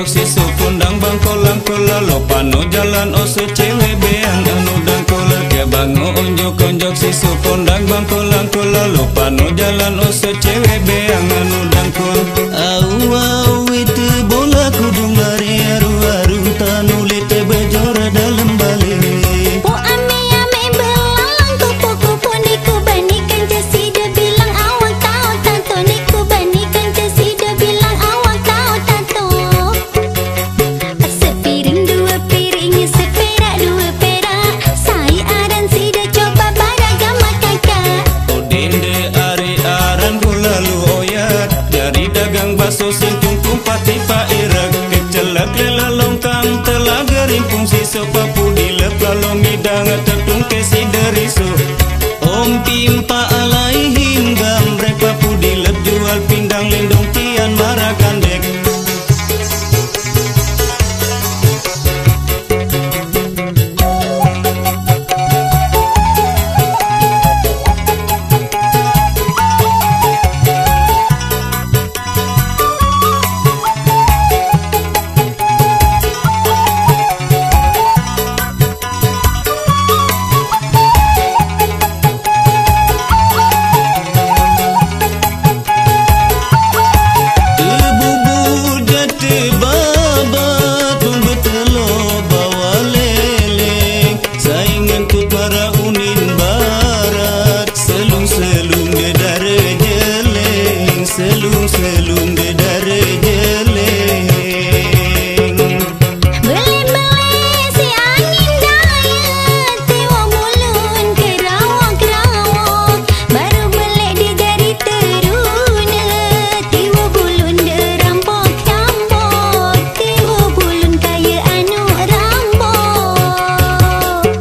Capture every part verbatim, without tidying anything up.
onjok sisu kundang bangkolang kola lopano jalan osu cewek beang anu dangkola ke bango onjok onjok sisu kundang bangkolang kola lopano jalan osu cewek beang anu dangkol. Au au itu bola kudung lari aru aru tanu lete bejora dalam balik. Baso singkung kumpat tipa irak kecelak lela longkang telah gerimpung si sopapu dilep lalong midang tertung kesi deriso om pimpa alai hinggam mereka pu dilep jual pindang lindung tian maragandek. Selung de dare jeleng beli-beli si angin daya tewa mulun kerawak-kerawak baru beli di jari teruna tewa bulun de rambok-rambok tewa bulun kaya anu rambok.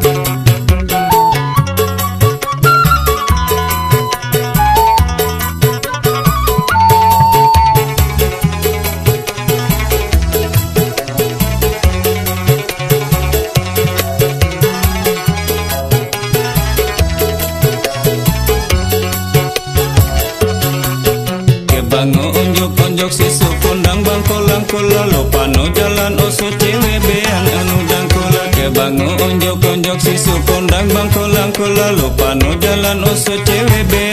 Bango onjok onjok sisu kundang bangkolang kola lopano jalan osu cewek beang anu dangkola ke bango onjok onjok sisu kundang bangkolang kola lopano jalan osu cewek beang